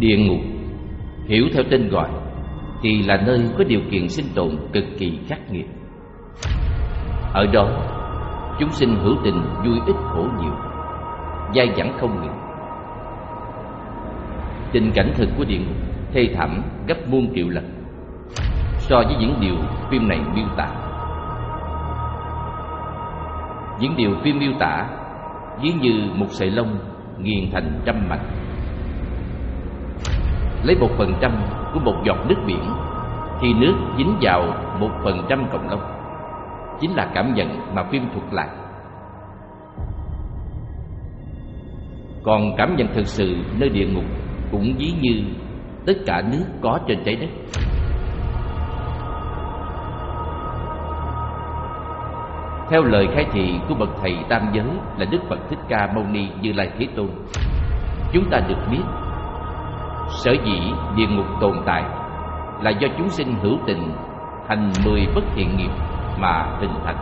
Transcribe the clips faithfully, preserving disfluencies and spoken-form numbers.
Địa ngục, hiểu theo tên gọi, thì là nơi có điều kiện sinh tồn cực kỳ khắc nghiệt. Ở đó, chúng sinh hữu tình vui ít khổ nhiều, dai dẳng không ngừng. Tình cảnh thực của địa ngục thê thảm gấp muôn triệu lần so với những điều phim này miêu tả. Những điều phim miêu tả ví như một sợi lông nghiền thành trăm mảnh. Lấy một phần trăm của một giọt nước biển thì nước dính vào một phần trăm cọng lông, chính là cảm nhận mà phim thuật lại. Còn cảm nhận thực sự nơi địa ngục cũng ví như tất cả nước có trên trái đất. Theo lời khai thị của bậc thầy tam giới là Đức Phật Thích Ca Mâu Ni Như Lai Thế Tôn, chúng ta được biết sở dĩ địa ngục tồn tại là do chúng sinh hữu tình hành mười bất thiện nghiệp mà hình thành.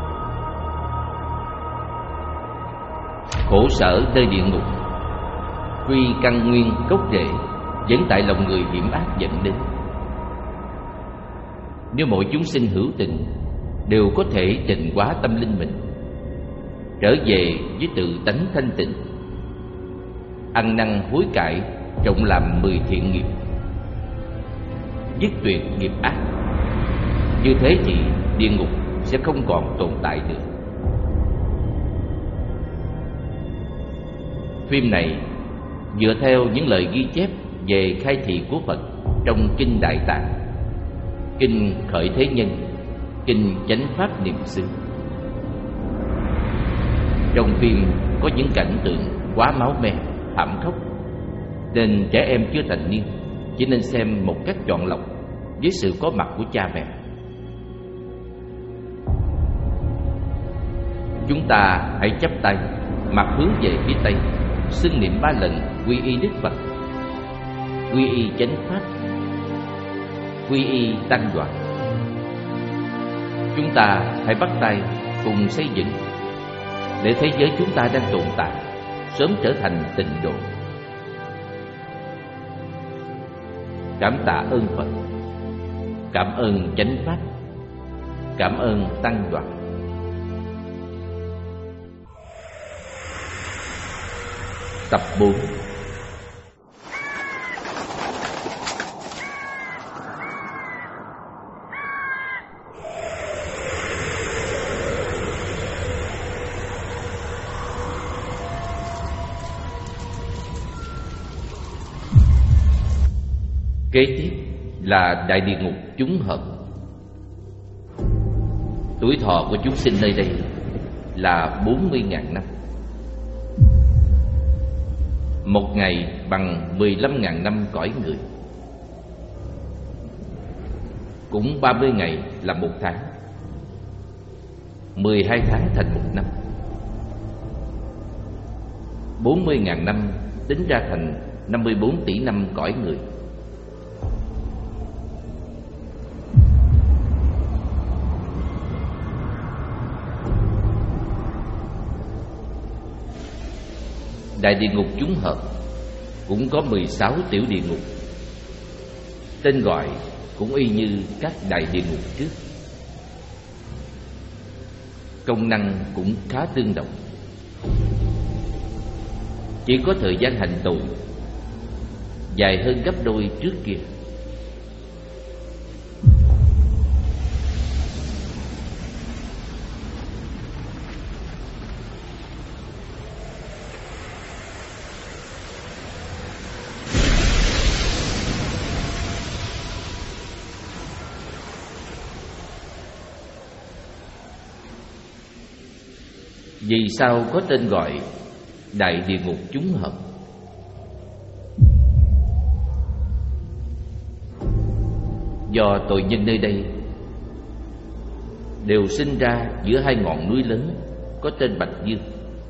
Khổ sở nơi địa ngục quy căn nguyên gốc rễ vẫn tại lòng người hiểm ác dẫn đến. Nếu mỗi chúng sinh hữu tình đều có thể tịnh hóa tâm linh mình, trở về với tự tánh thanh tịnh, ăn năn hối cải, trọng làm mười thiện nghiệp, dứt tuyệt nghiệp ác, như thế thì địa ngục sẽ không còn tồn tại nữa. Phim này dựa theo những lời ghi chép về khai thị của Phật trong Kinh Đại Tạng, Kinh Khởi Thế Nhân, Kinh Chánh Pháp Niệm Xứ. Trong phim có những cảnh tượng quá máu me, thảm khốc, nên trẻ em chưa thành niên chỉ nên xem một cách chọn lọc với sự có mặt của cha mẹ. Chúng ta hãy chắp tay, mặt hướng về phía Tây, xưng niệm ba lần quy y Đức Phật, quy y Chánh Pháp, quy y Tăng Đoàn. Chúng ta hãy bắt tay cùng xây dựng để thế giới chúng ta đang tồn tại sớm trở thành tịnh độ. Cảm tạ ơn Phật, cảm ơn Chánh Pháp, cảm ơn Tăng Đoàn. Tập bốn. Kế tiếp là đại địa ngục chúng hợp. Tuổi thọ của chúng sinh nơi đây là bốn mươi ngàn năm. Một ngày bằng mười lăm ngàn năm cõi người. Cũng ba mươi ngày là một tháng, mười hai tháng thành một năm. Bốn mươi ngàn năm tính ra thành năm mươi bốn tỷ năm cõi người. Đại địa ngục chúng hợp cũng có mười sáu tiểu địa ngục. Tên gọi cũng y như các đại địa ngục trước. Công năng cũng khá tương đồng, chỉ có thời gian hành tù dài hơn gấp đôi trước kia. Vì sao có tên gọi đại địa ngục chúng hợp? Do tội nhân nơi đây đều sinh ra giữa hai ngọn núi lớn có tên Bạch Dương.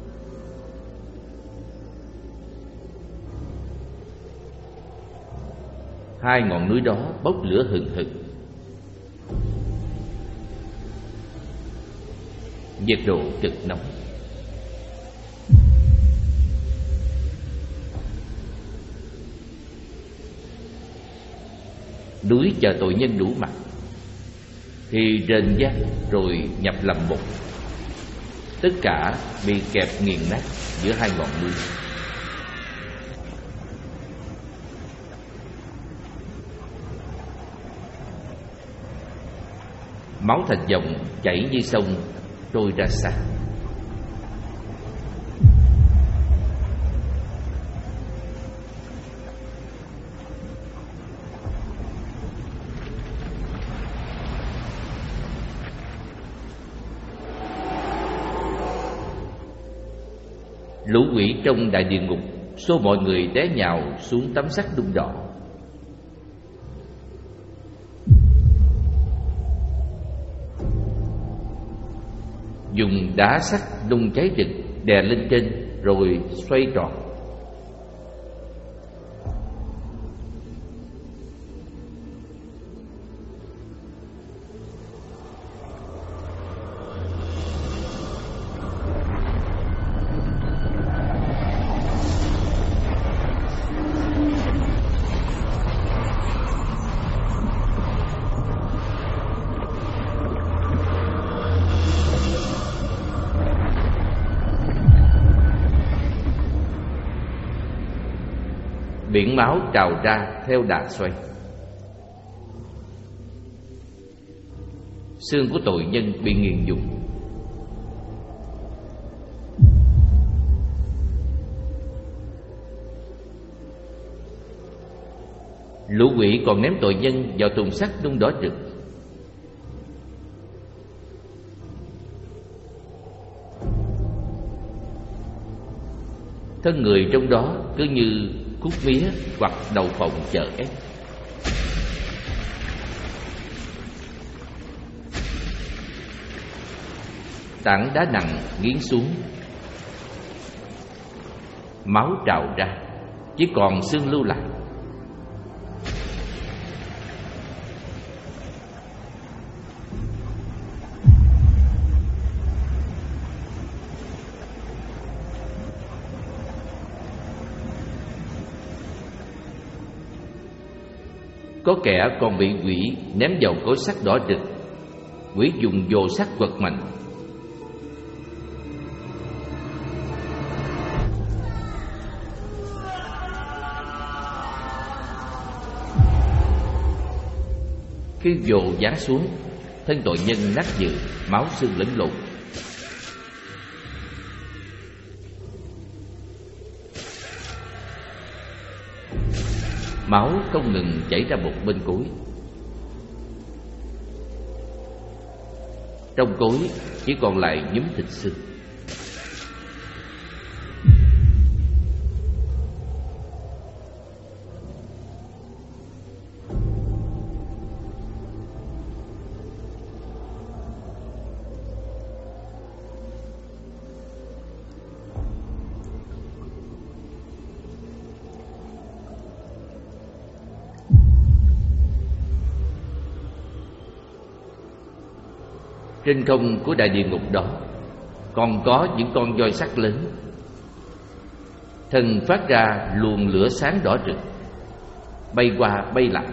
Hai ngọn núi đó bốc lửa hừng hực, nhiệt độ cực nóng. núi chờ tội nhân đủ mặt thì rền vang rồi nhập làm một. Tất cả bị kẹp nghiền nát giữa hai ngọn núi. Máu thành dòng chảy như sông trôi ra xa. Lũ quỷ trong đại địa ngục xô mọi người té nhào xuống tấm sắt đun đỏ. Dùng đá sắt nung cháy rực đè lên trên rồi xoay tròn. Biển máu trào ra theo đà xoay. Xương của tội nhân bị nghiền nhục. Lũ quỷ còn ném tội nhân vào thùng sắt nung đỏ rực. Thân người trong đó cứ như cút mía hoặc đầu phộng chờ ép. Tảng đá nặng nghiến xuống, máu trào ra, chỉ còn xương lưu lại. Có kẻ còn bị quỷ ném vào cối sắt đỏ rực. Quỷ dùng vồ sắt quật mạnh. Khi vồ giáng xuống, thân tội nhân nát nhừ, máu xương lẫn lộn. Máu không ngừng chảy ra một bên cối. Trong cối chỉ còn lại nhúm thịt xương. Trên không của đại địa ngục đó còn có những con voi sắt lớn, thân phát ra luồng lửa sáng đỏ rực, bay qua bay lại.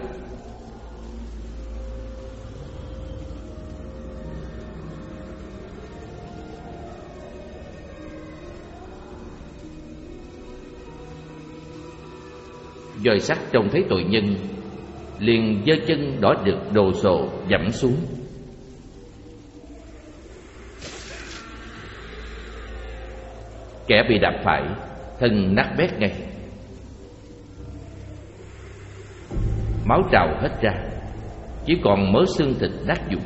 Voi sắt trông thấy tội nhân liền giơ chân đỏ rực đồ sộ dẫm xuống. Kẻ bị đạp phải, thân nát bét ngay. Máu trào hết ra, chỉ còn mớ xương thịt nát vụn.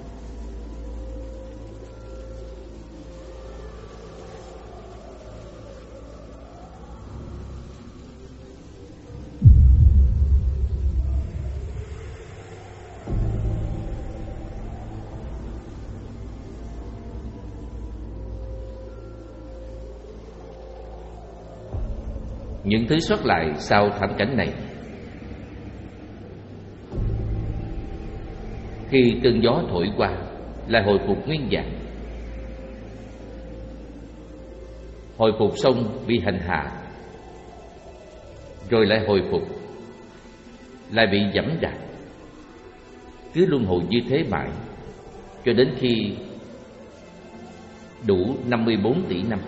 Những thứ sót lại sau thảm cảnh này, khi cơn gió thổi qua, lại hồi phục nguyên dạng. Hồi phục xong bị hành hạ, rồi lại hồi phục, lại bị giẫm đạp, cứ luân hồi như thế mãi, cho đến khi đủ năm mươi bốn tỷ năm.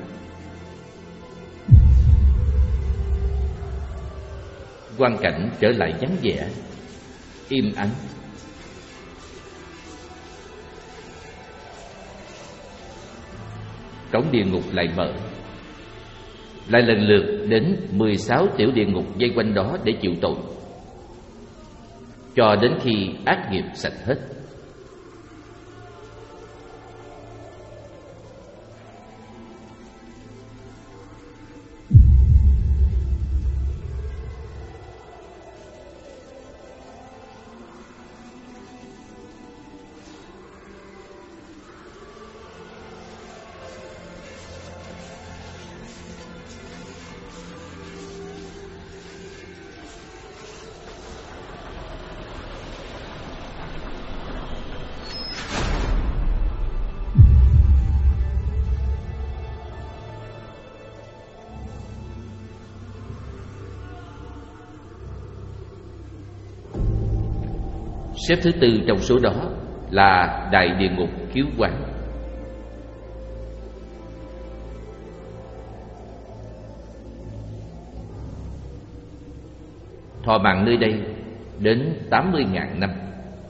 Quang cảnh trở lại vắng vẻ, im ắng. Cổng địa ngục lại mở, lại lần lượt đến mười sáu tiểu địa ngục vây quanh đó để chịu tội, cho đến khi ác nghiệp sạch hết. Xếp thứ tư trong số đó là đại địa ngục Khiếu Quán. Thọ mạng nơi đây đến tám mươi ngàn năm,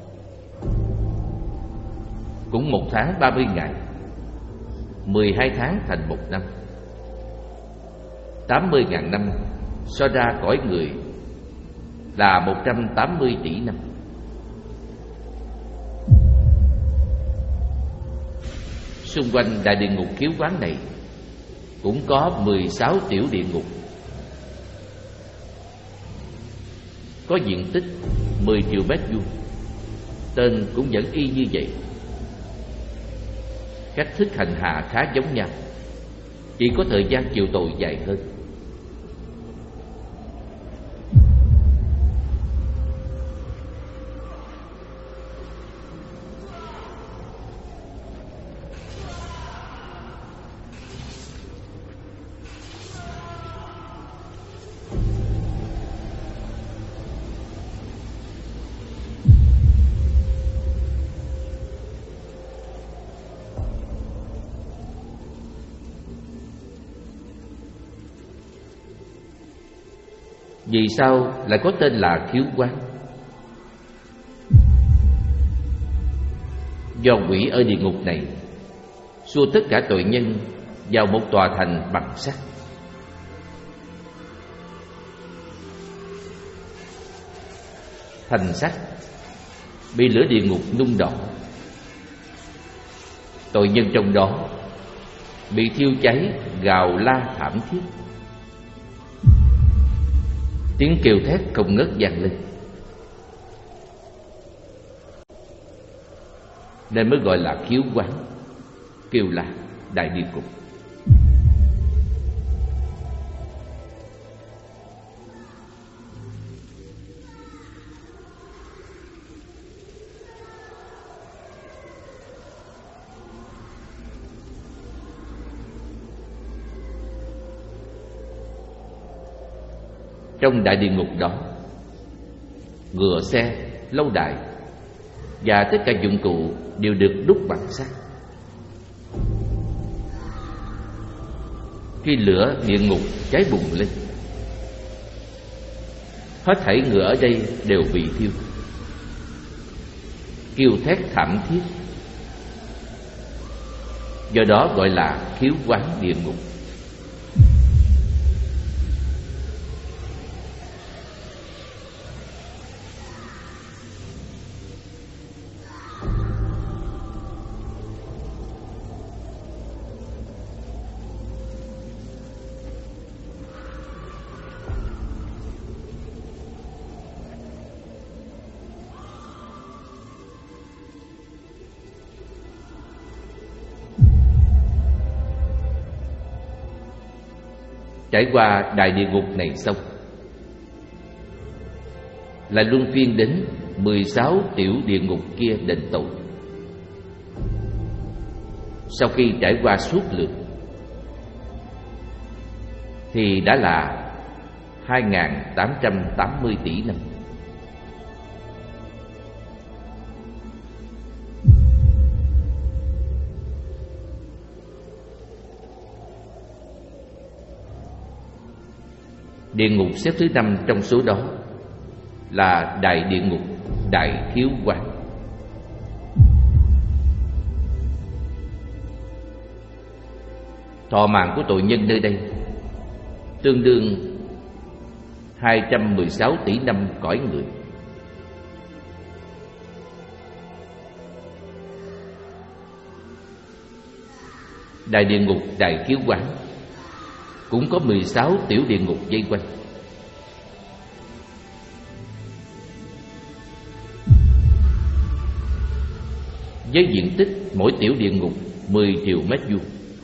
cũng một tháng ba mươi ngày, mười hai tháng thành một năm. Tám mươi ngàn năm so ra cõi người là một trăm tám mươi tỷ năm. Xung quanh đại địa ngục Khiếu Quán này cũng có mười sáu tiểu địa ngục, có diện tích mười triệu mét vuông, tên cũng vẫn y như vậy. Cách thức hành hạ khá giống nhau, chỉ có thời gian chịu tội dài hơn. Vì sao lại có tên là Khiếu Quán? Do quỷ ở địa ngục này xua tất cả tội nhân vào một tòa thành bằng sắt. Thành sắt bị lửa địa ngục nung đỏ, tội nhân trong đó bị thiêu cháy gào la thảm thiết, tiếng kêu thét không ngớt vang lên, nên mới gọi là Khiếu Quán, kêu la đại địa ngục. Trong đại địa ngục đó, ngựa xe, lâu đài và tất cả dụng cụ đều được đúc bằng sắt. Khi lửa địa ngục cháy bùng lên, hết thảy ngựa ở đây đều bị thiêu, kêu thét thảm thiết. Do đó gọi là Khiếu Quán địa ngục. Trải qua đại địa ngục này xong, lại luân phiên đến mười sáu tiểu địa ngục kia đền tội. Sau khi trải qua suốt lượt thì đã là hai nghìn tám trăm tám mươi tỷ năm. Địa ngục xếp thứ năm trong số đó là đại địa ngục Đại Khiếu Quán. Thọ mạng của tội nhân nơi đây tương đương hai trăm mười sáu tỷ năm cõi người. Đại địa ngục Đại Khiếu Quán cũng có mười sáu tiểu địa ngục vây quanh. Với diện tích mỗi tiểu địa ngục mười triệu mét vuông.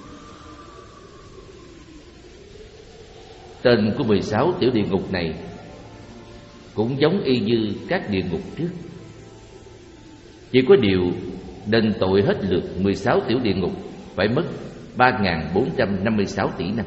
Tên của mười sáu tiểu địa ngục này cũng giống y như các địa ngục trước. Chỉ có điều đền tội hết lượt mười sáu tiểu địa ngục phải mất ba nghìn bốn trăm năm mươi sáu tỷ năm.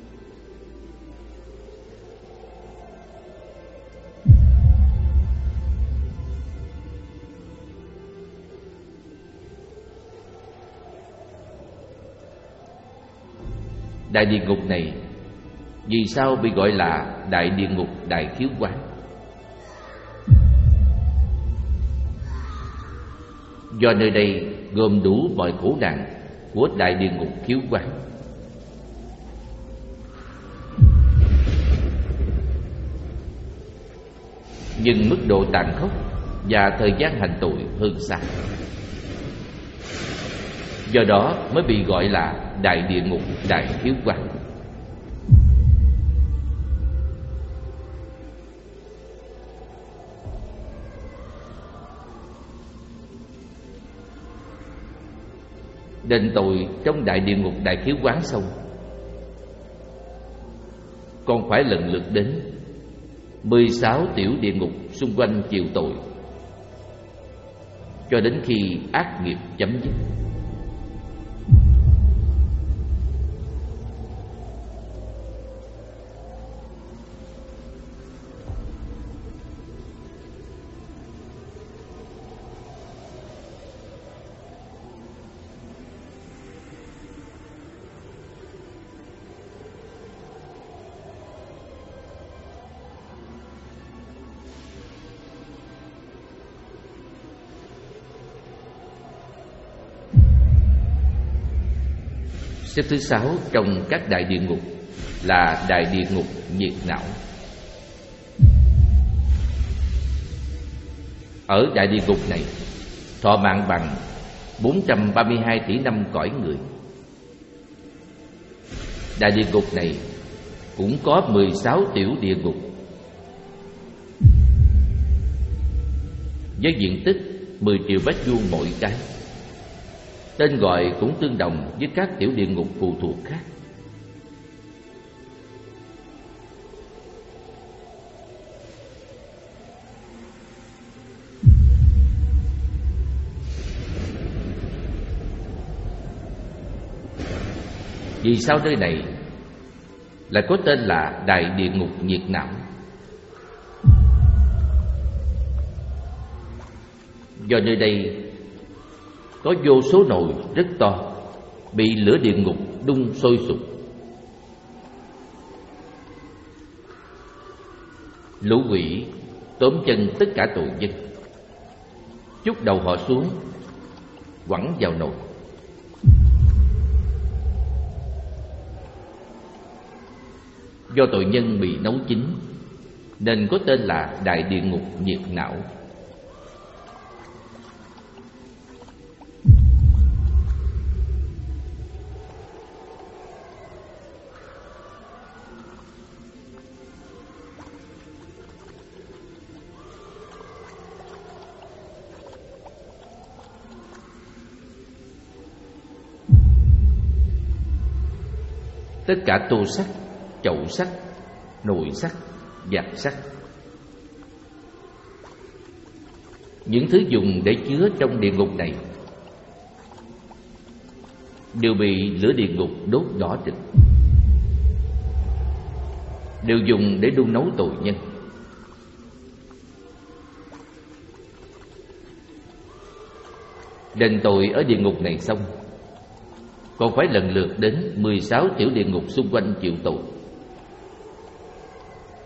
Đại địa ngục này vì sao bị gọi là đại địa ngục Đại Khiếu Quán? Do nơi đây gồm đủ mọi khổ nạn của đại địa ngục Khiếu Quán. Nhưng mức độ tàn khốc và thời gian hành tội hơn xa. Do đó mới bị gọi là đại địa ngục Đại Khiếu Quán. Đền tội trong đại địa ngục Đại Khiếu Quán xong, còn phải lần lượt đến mười sáu tiểu địa ngục xung quanh chịu tội, cho đến khi ác nghiệp chấm dứt. Xếp thứ sáu trong các đại địa ngục là đại địa ngục nhiệt não. Ở đại địa ngục này, thọ mạng bằng bốn trăm ba mươi hai tỷ năm cõi người. Đại địa ngục này cũng có mười sáu tiểu địa ngục với diện tích mười triệu mét vuông mỗi cái. Tên gọi cũng tương đồng với các tiểu địa ngục phụ thuộc khác. Vì sao nơi này lại có tên là đại địa ngục nhiệt não? Do nơi đây có vô số nồi rất to bị lửa địa ngục đun sôi sục. Lũ quỷ tóm chân tất cả tội nhân, chúc đầu họ xuống, quẳng vào nồi. Do tội nhân bị nấu chín nên có tên là đại địa ngục nhiệt não. Tất cả tô sắt, chậu sắt, nồi sắt, vạc sắt, những thứ dùng để chứa trong địa ngục này đều bị lửa địa ngục đốt đỏ rực, đều dùng để đun nấu tội nhân. Đền tội ở địa ngục này xong, còn phải lần lượt đến mười sáu tiểu địa ngục xung quanh chịu tội.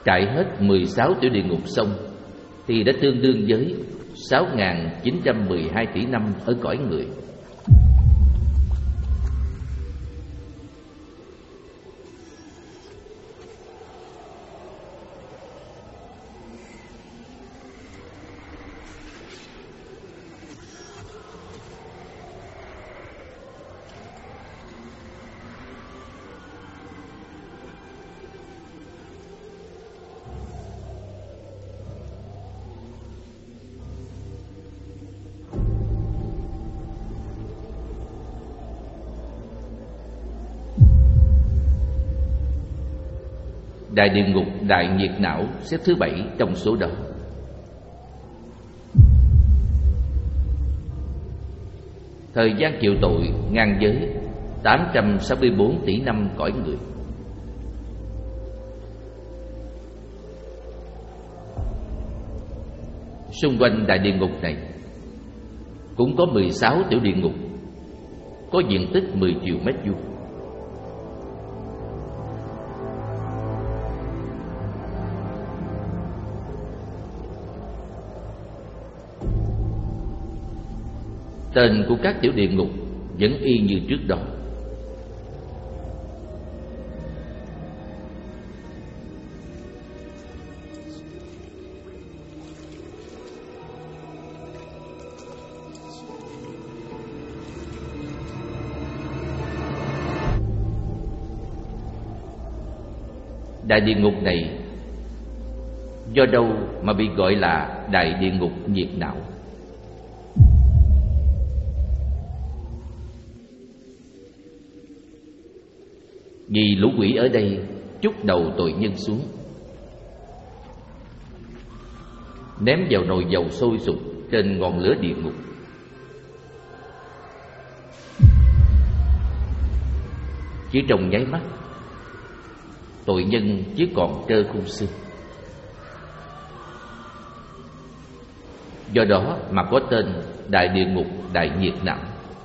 trải hết mười sáu tiểu địa ngục xong thì đã tương đương với sáu nghìn chín trăm mười hai tỷ năm ở cõi người. Đại địa ngục đại nhiệt não xếp thứ bảy trong số đó. Thời gian chịu tội ngang với tám trăm sáu mươi bốn tỷ năm cõi người. Xung quanh đại địa ngục này cũng có mười sáu tiểu địa ngục, có diện tích mười triệu mét vuông. Tên của các tiểu địa ngục vẫn y như trước đó. Đại địa ngục này do đâu mà bị gọi là đại địa ngục nhiệt não? Vì lũ quỷ ở đây trút đầu tội nhân xuống, ném vào nồi dầu sôi sục trên ngọn lửa địa ngục. Chỉ trong nháy mắt, tội nhân chỉ còn trơ khung xương. Do đó mà có tên đại địa ngục đại nhiệt não.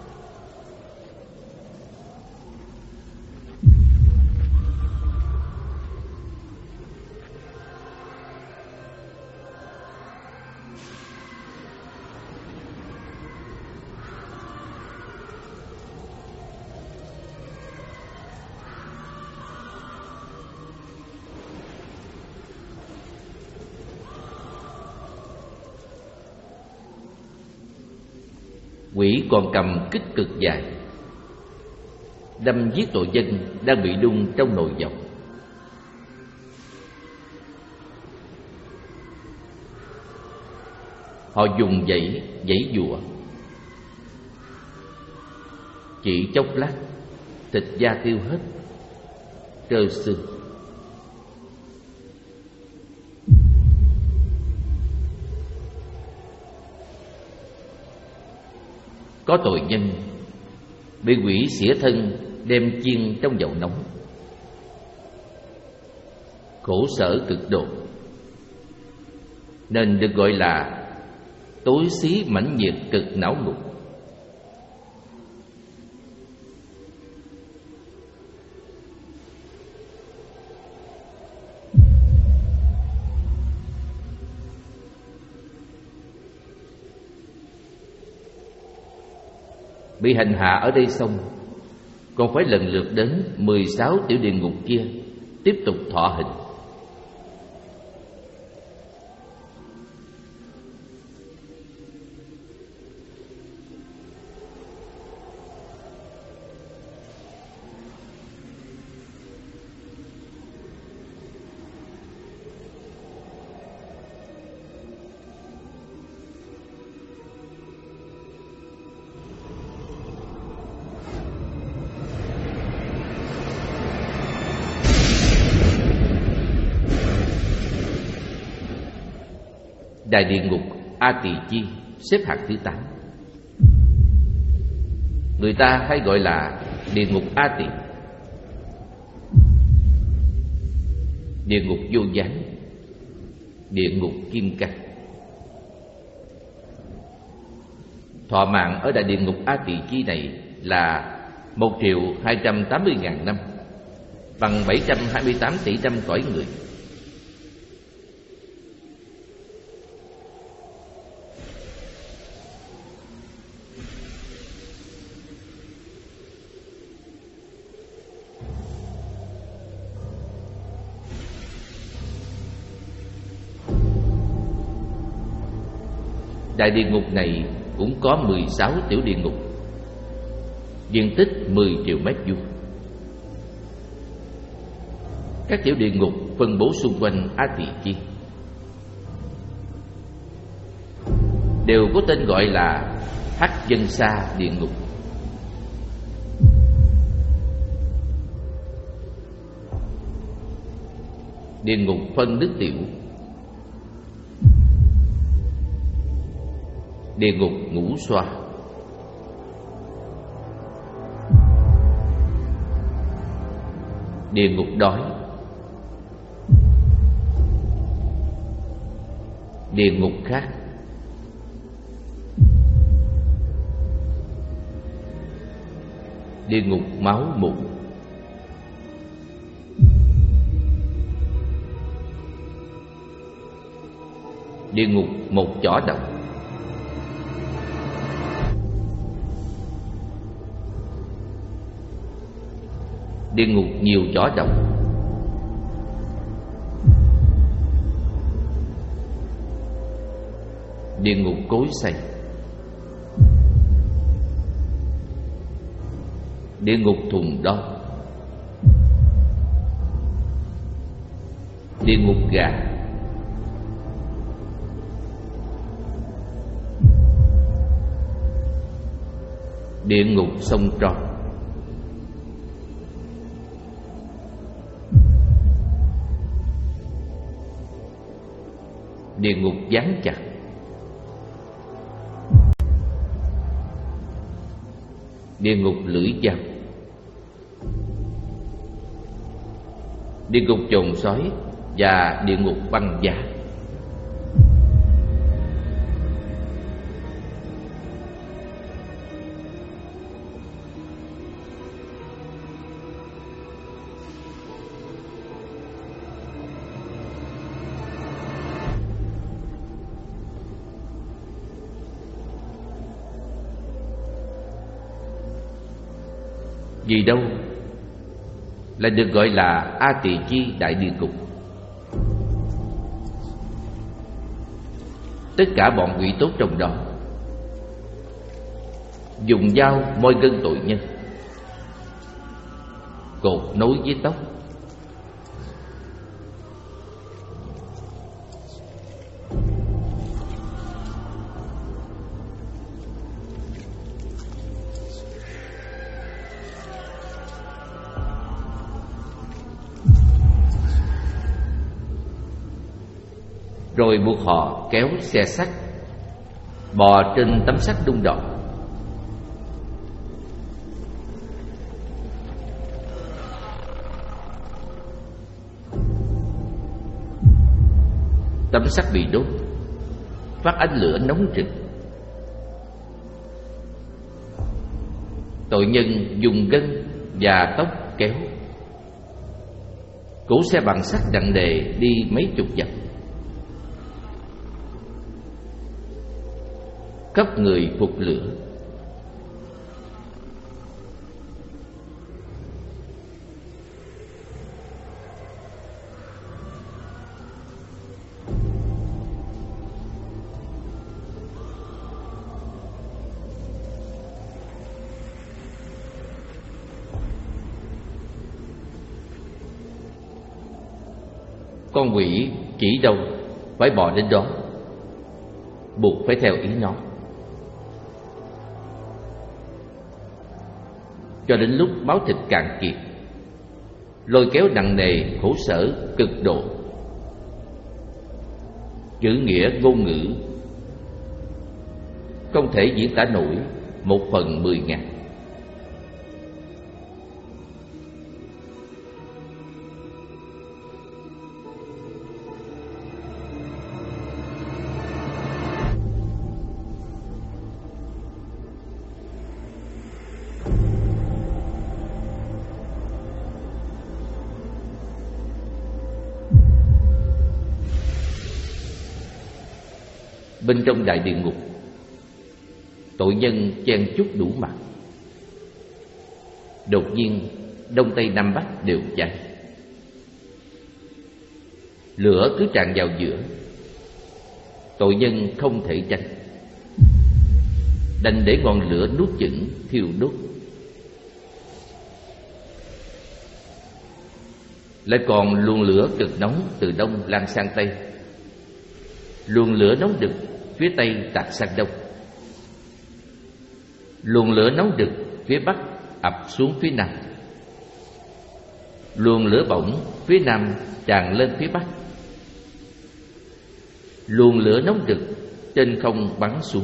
Quỷ còn cầm kích cực dài đâm giết tội nhân đang bị đun trong nồi dầu. Họ dùng dãy dãy dụa, chỉ chốc lát thịt da tiêu hết, trơ xương. Có tội nhân bị quỷ xỉa thân đem chiên trong dầu nóng, khổ sở cực độ, nên được gọi là tối xí mãnh nhiệt cực não ngục. Bị hành hạ ở đây xong, còn phải lần lượt đến mười sáu tiểu địa ngục kia tiếp tục thọ hình. Đại địa ngục A Tỳ Chi xếp hạng thứ tám. Người ta hay gọi là địa ngục A Tỳ, địa ngục vô gián, địa ngục kim cang. Thọ mạng ở đại địa ngục A Tỳ Chi này là một triệu hai trăm tám mươi ngàn năm, bằng bảy trăm hai mươi tám tỷ năm cõi người. Đại địa ngục này cũng có mười sáu tiểu địa ngục, diện tích mười triệu mét vuông. Các tiểu địa ngục phân bố xung quanh A Tỳ Chi, đều có tên gọi là Hắc Dân Sa địa ngục. Địa ngục phân nước tiểu, địa ngục ngũ xoa, địa ngục đói, địa ngục khác, địa ngục máu mủ, địa ngục một chỏ độc, địa ngục nhiều chỏ độc, địa ngục cối xay, địa ngục thùng đo, địa ngục gà, địa ngục sông Tron, địa ngục gián chặt, địa ngục lưỡi dao, địa ngục chồn sói và địa ngục băng giá. Vì đâu lại được gọi là A Tỳ Chi đại địa ngục? Tất cả bọn quỷ tốt trong đó dùng dao moi gân tội nhân, cột nối với tóc, rồi buộc họ kéo xe sắt bò trên tấm sắt đung đỏ. Tấm sắt bị đốt, phát ánh lửa nóng rực. Tội nhân dùng gân và tóc kéo, cỗ xe bằng sắt nặng nề đi mấy chục dặm. Khắp người phục lửa. Con quỷ chỉ đâu phải bò đến đó, buộc phải theo ý nó, cho đến lúc máu thịt cạn kiệt, lôi kéo nặng nề khổ sở cực độ. Chữ nghĩa ngôn ngữ không thể diễn tả nổi một phần mười ngàn. Bên trong đại địa ngục, tội nhân chen chúc đủ mặt. Đột nhiên đông tây nam bắc đều cháy, lửa cứ tràn vào giữa. Tội nhân không thể tránh, đành để ngọn lửa nuốt chửng thiêu đốt. Lại còn luồng lửa cực nóng từ đông lan sang tây, luồng lửa nóng đực phía tây tạt sang đông, luồng lửa nóng đực phía bắc ập xuống phía nam, luồng lửa bỏng phía nam tràn lên phía bắc, luồng lửa nóng đực trên không bắn xuống,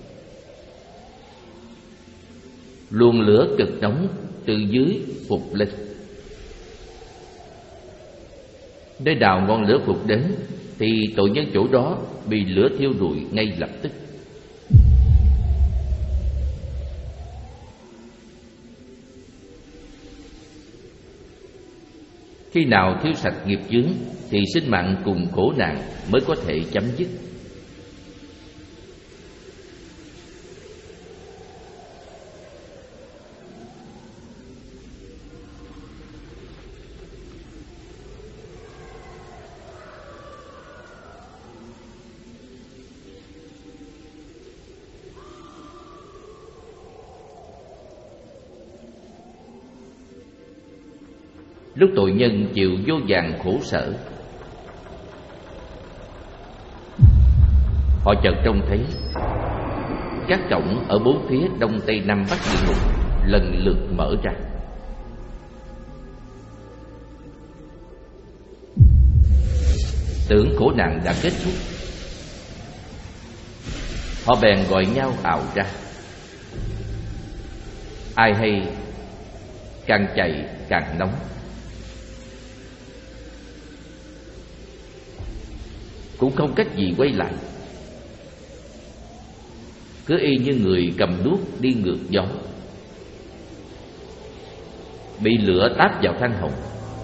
luồng lửa cực nóng từ dưới phục lên. Nơi nào ngọn lửa phục đến thì tội nhân chỗ đó bị lửa thiêu rụi ngay lập tức. Khi nào thiếu sạch nghiệp chướng thì sinh mạng cùng khổ nạn mới có thể chấm dứt. Lúc tội nhân chịu vô vàn khổ sở, họ chợt trông thấy các cổng ở bốn phía đông tây nam bắc địa ngục lần lượt mở ra. Tưởng khổ nạn đã kết thúc, họ bèn gọi nhau ào ra. Ai hay càng chạy càng nóng, cũng không cách gì quay lại, cứ y như người cầm đuốc đi ngược gió, bị lửa táp vào than hồng,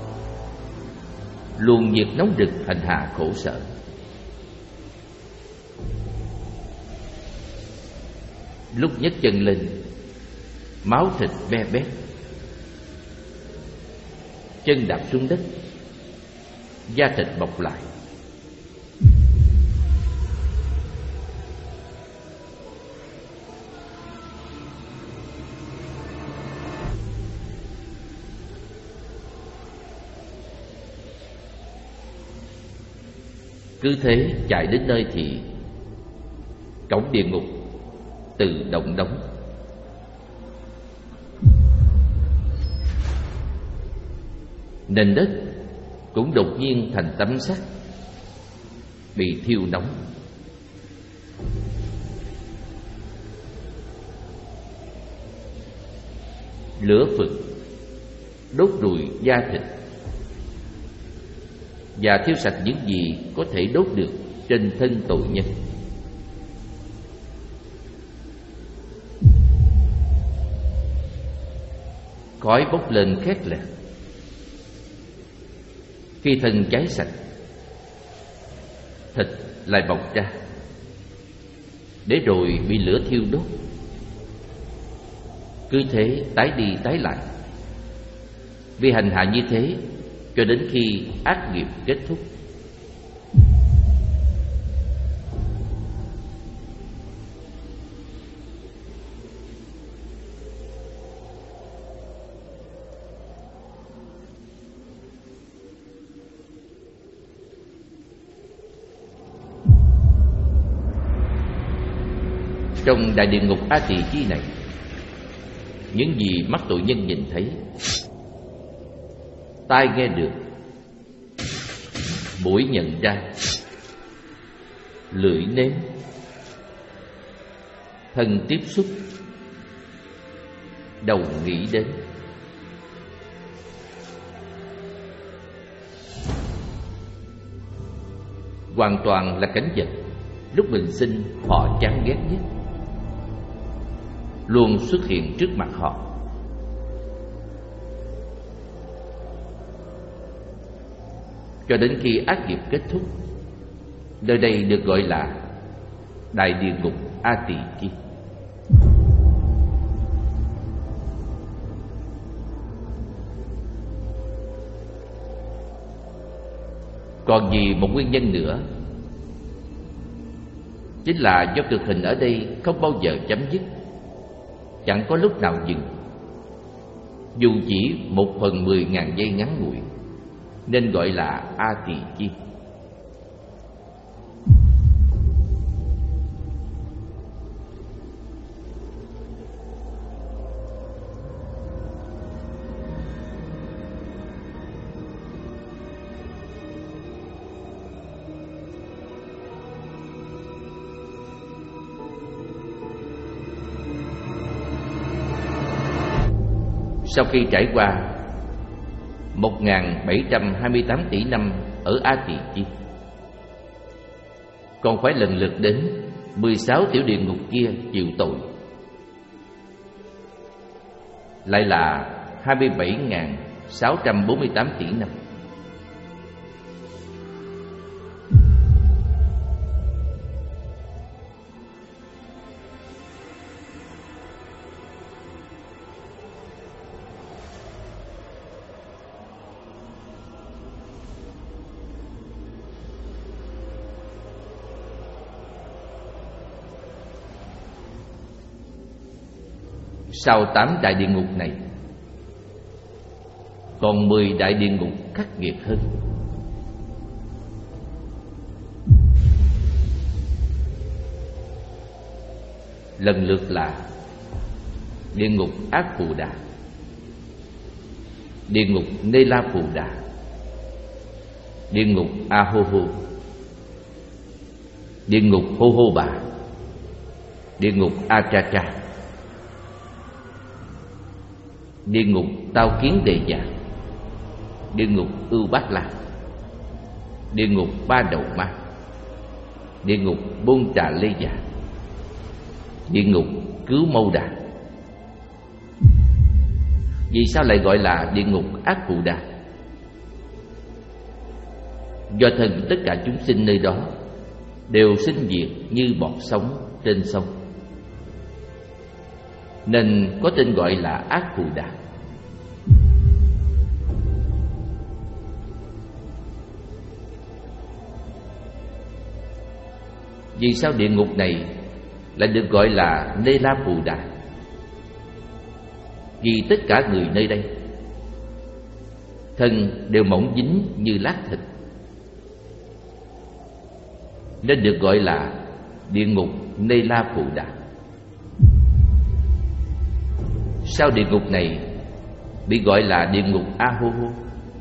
luồng nhiệt nóng rực hành hạ khổ sở. Lúc nhấc chân lên, máu thịt be bét, chân đạp xuống đất, da thịt bọc lại. Cứ thế chạy đến nơi thì cổng địa ngục tự động đóng. Nền đất cũng đột nhiên thành tấm sắt, bị thiêu nóng. Lửa phực đốt rụi da thịt và thiêu sạch những gì có thể đốt được trên thân tội nhân. Khói bốc lên khét lẹt. Khi thân cháy sạch, thịt lại bọc ra, để rồi bị lửa thiêu đốt. Cứ thế tái đi tái lại, vì hành hạ như thế cho đến khi ác nghiệp kết thúc. Trong đại địa ngục A Tỳ Chi này, những gì mắt tội nhân nhìn thấy, tai nghe được, mũi nhận ra, lưỡi nếm, thân tiếp xúc, đầu nghĩ đến, hoàn toàn là cảnh vật lúc bình sinh họ chán ghét nhất, luôn xuất hiện trước mặt họ. Cho đến khi ác nghiệp kết thúc, nơi đây được gọi là đại địa ngục A Tỳ Chi. Còn vì một nguyên nhân nữa, chính là do cực hình ở đây không bao giờ chấm dứt, chẳng có lúc nào dừng. Dù chỉ một phần mười ngàn giây ngắn ngủi, nên gọi là A Tỳ Chi. Sau khi trải qua một nghìn bảy trăm hai mươi tám tỷ năm ở A Tỳ Chi, còn phải lần lượt đến mười sáu tiểu địa ngục kia chịu tội, lại là hai mươi bảy nghìn sáu trăm bốn mươi tám tỷ năm. Sau tám đại địa ngục này, còn mười đại địa ngục khắc nghiệt hơn. Lần lượt là địa ngục Ác Phù Đà, địa ngục Nê La Phù Đà, địa ngục A Hô Hô, địa ngục Hô Hô Bà, địa ngục A Tra Tra, địa ngục Tao Kiến Đề Già, địa ngục Ưu Bát La, địa ngục Ba Đầu Ma, địa ngục Bôn Trà Lê Già, địa ngục Cứu Mâu Đà. Vì sao lại gọi là địa ngục Ác Phù Đà? Do thân tất cả chúng sinh nơi đó đều sinh diệt như bọt sóng trên sông, nên có tên gọi là Ác Phù Đà. Vì sao địa ngục này lại được gọi là Nê La Phù Đà? Vì tất cả người nơi đây thân đều mỏng dính như lát thịt, nên được gọi là địa ngục Nê La Phù Đà. Sao địa ngục này bị gọi là địa ngục A Hô Hô?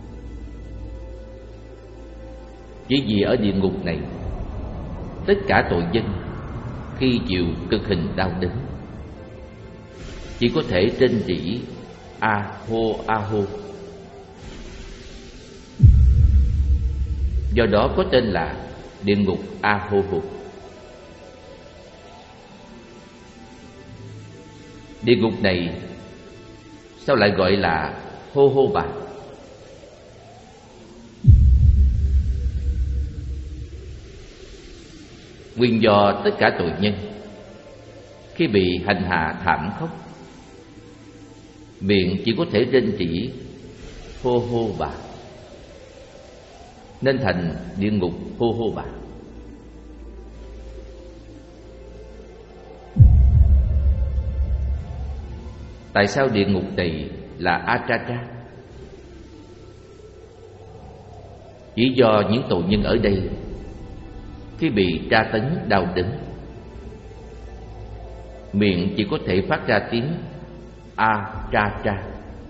Chỉ vì ở địa ngục này, tất cả tội nhân khi chịu cực hình đau đớn chỉ có thể rên rỉ A Hô A Hô. Do đó có tên là địa ngục A Hô Hô. Địa ngục này sao lại gọi là Hô Hô Bà? Nguyên do tất cả tội nhân khi bị hành hạ thảm khốc, miệng chỉ có thể rên rỉ Hô Hô Bà, nên thành địa ngục Hô Hô Bà. Tại sao địa ngục này là A Tra Tra? Chỉ do những tội nhân ở đây khi bị tra tấn đau đớn, miệng chỉ có thể phát ra tiếng A Tra Tra,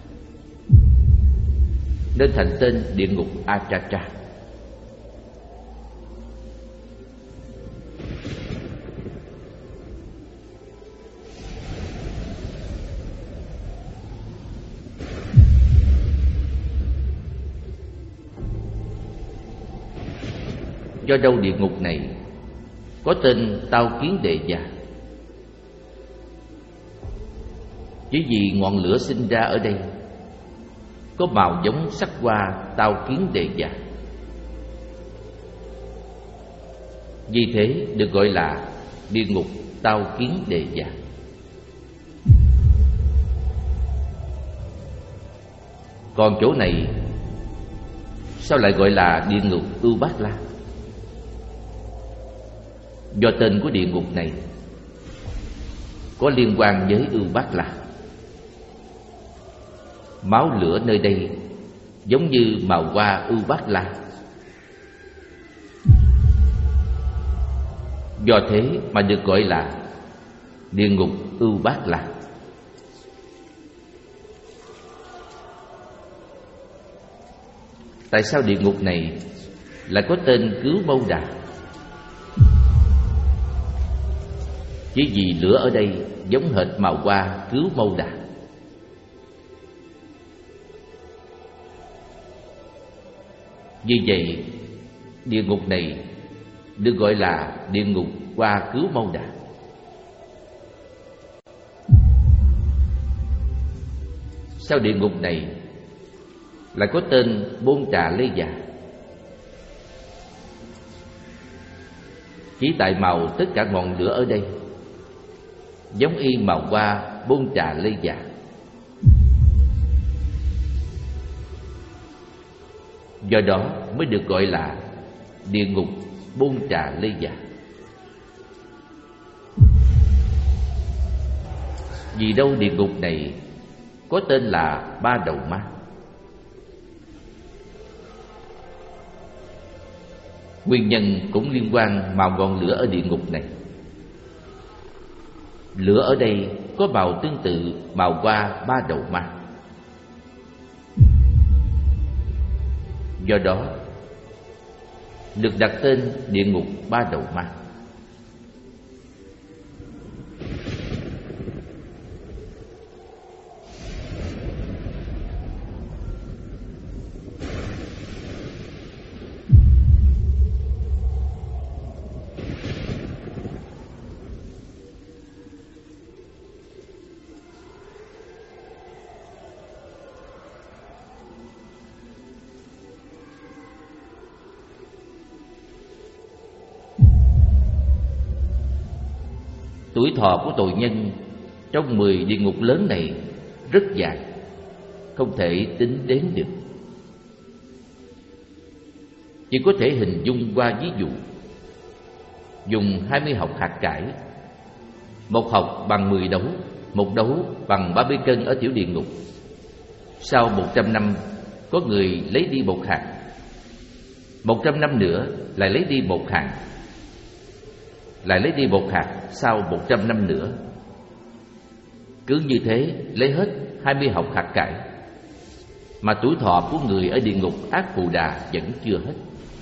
nên thành tên địa ngục A Tra Tra. Do đâu địa ngục này có tên Tao Kiến Đề Già? Chỉ vì ngọn lửa sinh ra ở đây có màu giống sắc hoa Tao Kiến Đề Già, vì thế được gọi là địa ngục Tao Kiến Đề Già. Còn chỗ này sao lại gọi là địa ngục Ưu Bát La? Do tên của địa ngục này có liên quan với Ưu Bát La. Máu lửa nơi đây giống như màu hoa Ưu Bát La. Do thế mà được gọi là địa ngục Ưu Bát La. Tại sao địa ngục này lại có tên Cứu Mâu Đà? Chỉ vì lửa ở đây giống hệt màu hoa Cứu Mâu Đà. Vì vậy, địa ngục này được gọi là địa ngục hoa Cứu Mâu Đà. Sao địa ngục này lại có tên Bôn Trà Lê Già? Chỉ tại màu tất cả ngọn lửa ở đây giống y màu hoa Bôn Trà Lê Già. Do đó mới được gọi là địa ngục Bôn Trà Lê Già. Vì đâu địa ngục này có tên là Ba Đầu Ma. Nguyên nhân cũng liên quan màu ngọn lửa ở địa ngục này. Lửa ở đây có màu tương tự màu hoa Ba Đầu Ma. Do đó được đặt tên địa ngục Ba Đầu Ma. Tuổi thọ của tội nhân trong mười địa ngục lớn này rất dài, không thể tính đến được. Chỉ có thể hình dung qua ví dụ. Dùng hai mươi hộc hạt cải, một hộc bằng mười đấu, một đấu bằng ba mươi cân ở tiểu địa ngục. Sau một trăm năm có người lấy đi một hạt, một trăm năm nữa lại lấy đi một hạt, lại lấy đi một hạt sau một trăm năm nữa. Cứ như thế lấy hết hai mươi hộc hạt cải, mà tuổi thọ của người ở địa ngục Ác Phù Đà vẫn chưa hết.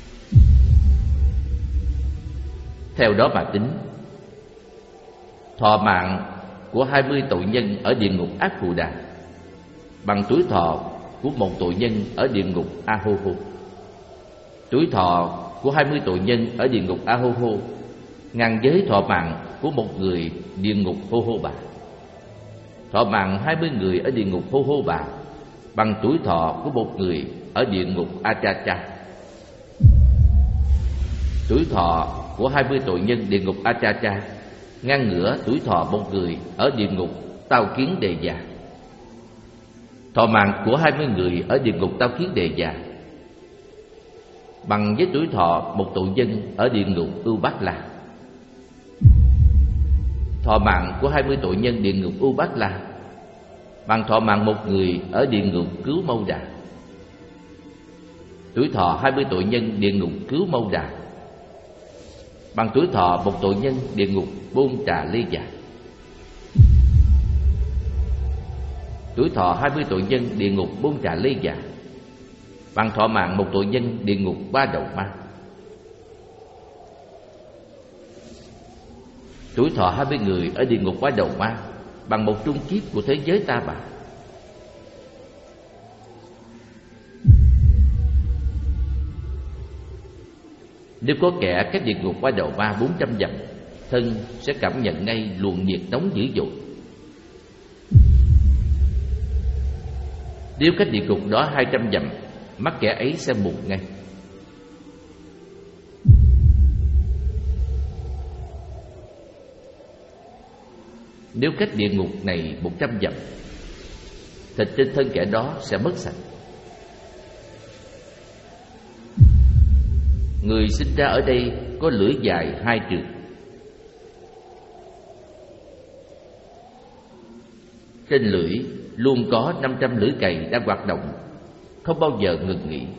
Theo đó mà tính, thọ mạng của hai mươi tội nhân ở địa ngục Ác Phù Đà bằng tuổi thọ của một tội nhân ở địa ngục A Hô Hô. Tuổi thọ của hai mươi tội nhân ở địa ngục A Hô Hô ngang với thọ mạng của một người địa ngục Hô Hô Bà. Thọ mạng hai mươi người ở địa ngục Hô Hô Bà bằng tuổi thọ của một người ở địa ngục A Cha Cha. Tuổi thọ của hai mươi tội nhân địa ngục A Cha Cha ngang ngửa tuổi thọ một người ở địa ngục Tao Kiến Đề Già. Thọ mạng của hai mươi người ở địa ngục Tao Kiến Đề Già bằng với tuổi thọ một tội nhân ở địa ngục Ưu Bát La. Thọ mạng của hai mươi tội nhân địa ngục Ưu Bát La bằng thọ mạng một người ở địa ngục Cứu Mâu Đà. Tuổi thọ hai mươi tội nhân địa ngục Cứu Mâu Đà bằng tuổi thọ một tội nhân địa ngục Bôn Trà Lê Già. Tuổi thọ hai mươi tội nhân địa ngục Bôn Trà Lê Già bằng thọ mạng một tội nhân địa ngục Ba Đầu Ma. Tuổi thọ hai mươi người ở địa ngục Ba Đầu Ma bằng một trung kiếp của thế giới Ta Bà. Nếu có kẻ cách địa ngục Ba Đầu Ma bốn trăm dặm, thân sẽ cảm nhận ngay luồng nhiệt nóng dữ dội. Nếu cách địa ngục đó hai trăm dặm, mắt kẻ ấy sẽ mù ngay. Nếu cách địa ngục này một trăm dặm, thịt trên thân kẻ đó sẽ mất sạch. Người sinh ra ở đây có lưỡi dài hai trượng. trên lưỡi luôn có năm trăm lưỡi cày đang hoạt động, không bao giờ ngừng nghỉ.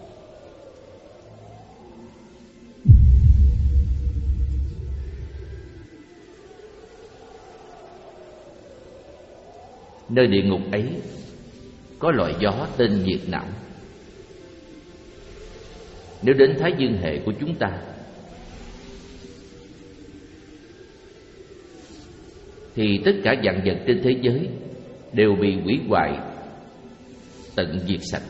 Nơi địa ngục ấy có loại gió tên nhiệt não. Nếu đến thái dương hệ của chúng ta thì tất cả vạn vật trên thế giới đều bị hủy hoại, tận diệt sạch.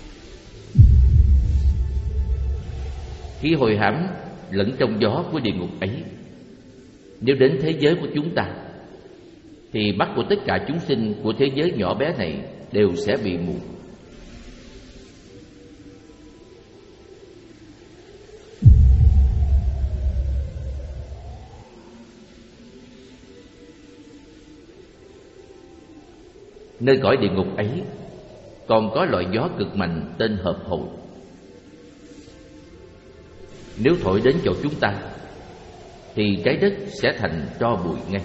Khí hôi hám lẫn trong gió của địa ngục ấy, nếu đến thế giới của chúng ta thì mắt của tất cả chúng sinh của thế giới nhỏ bé này đều sẽ bị mù. Nơi cõi địa ngục ấy còn có loại gió cực mạnh tên hợp hội. Nếu thổi đến chỗ chúng ta thì trái đất sẽ thành tro bụi ngay.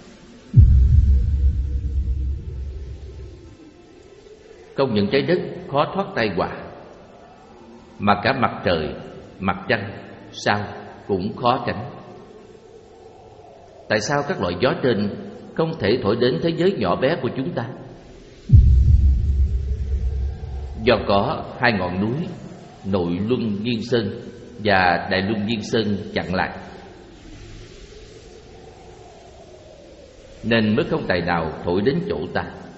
Không những trái đất khó thoát tai họa, mà cả mặt trời, mặt trăng, sao cũng khó tránh. Tại sao các loại gió trên không thể thổi đến thế giới nhỏ bé của chúng ta? Do có hai ngọn núi Nội Luân Nhiên Sơn và Đại Luân Nhiên Sơn chặn lại, nên mới không tài nào thổi đến chỗ ta.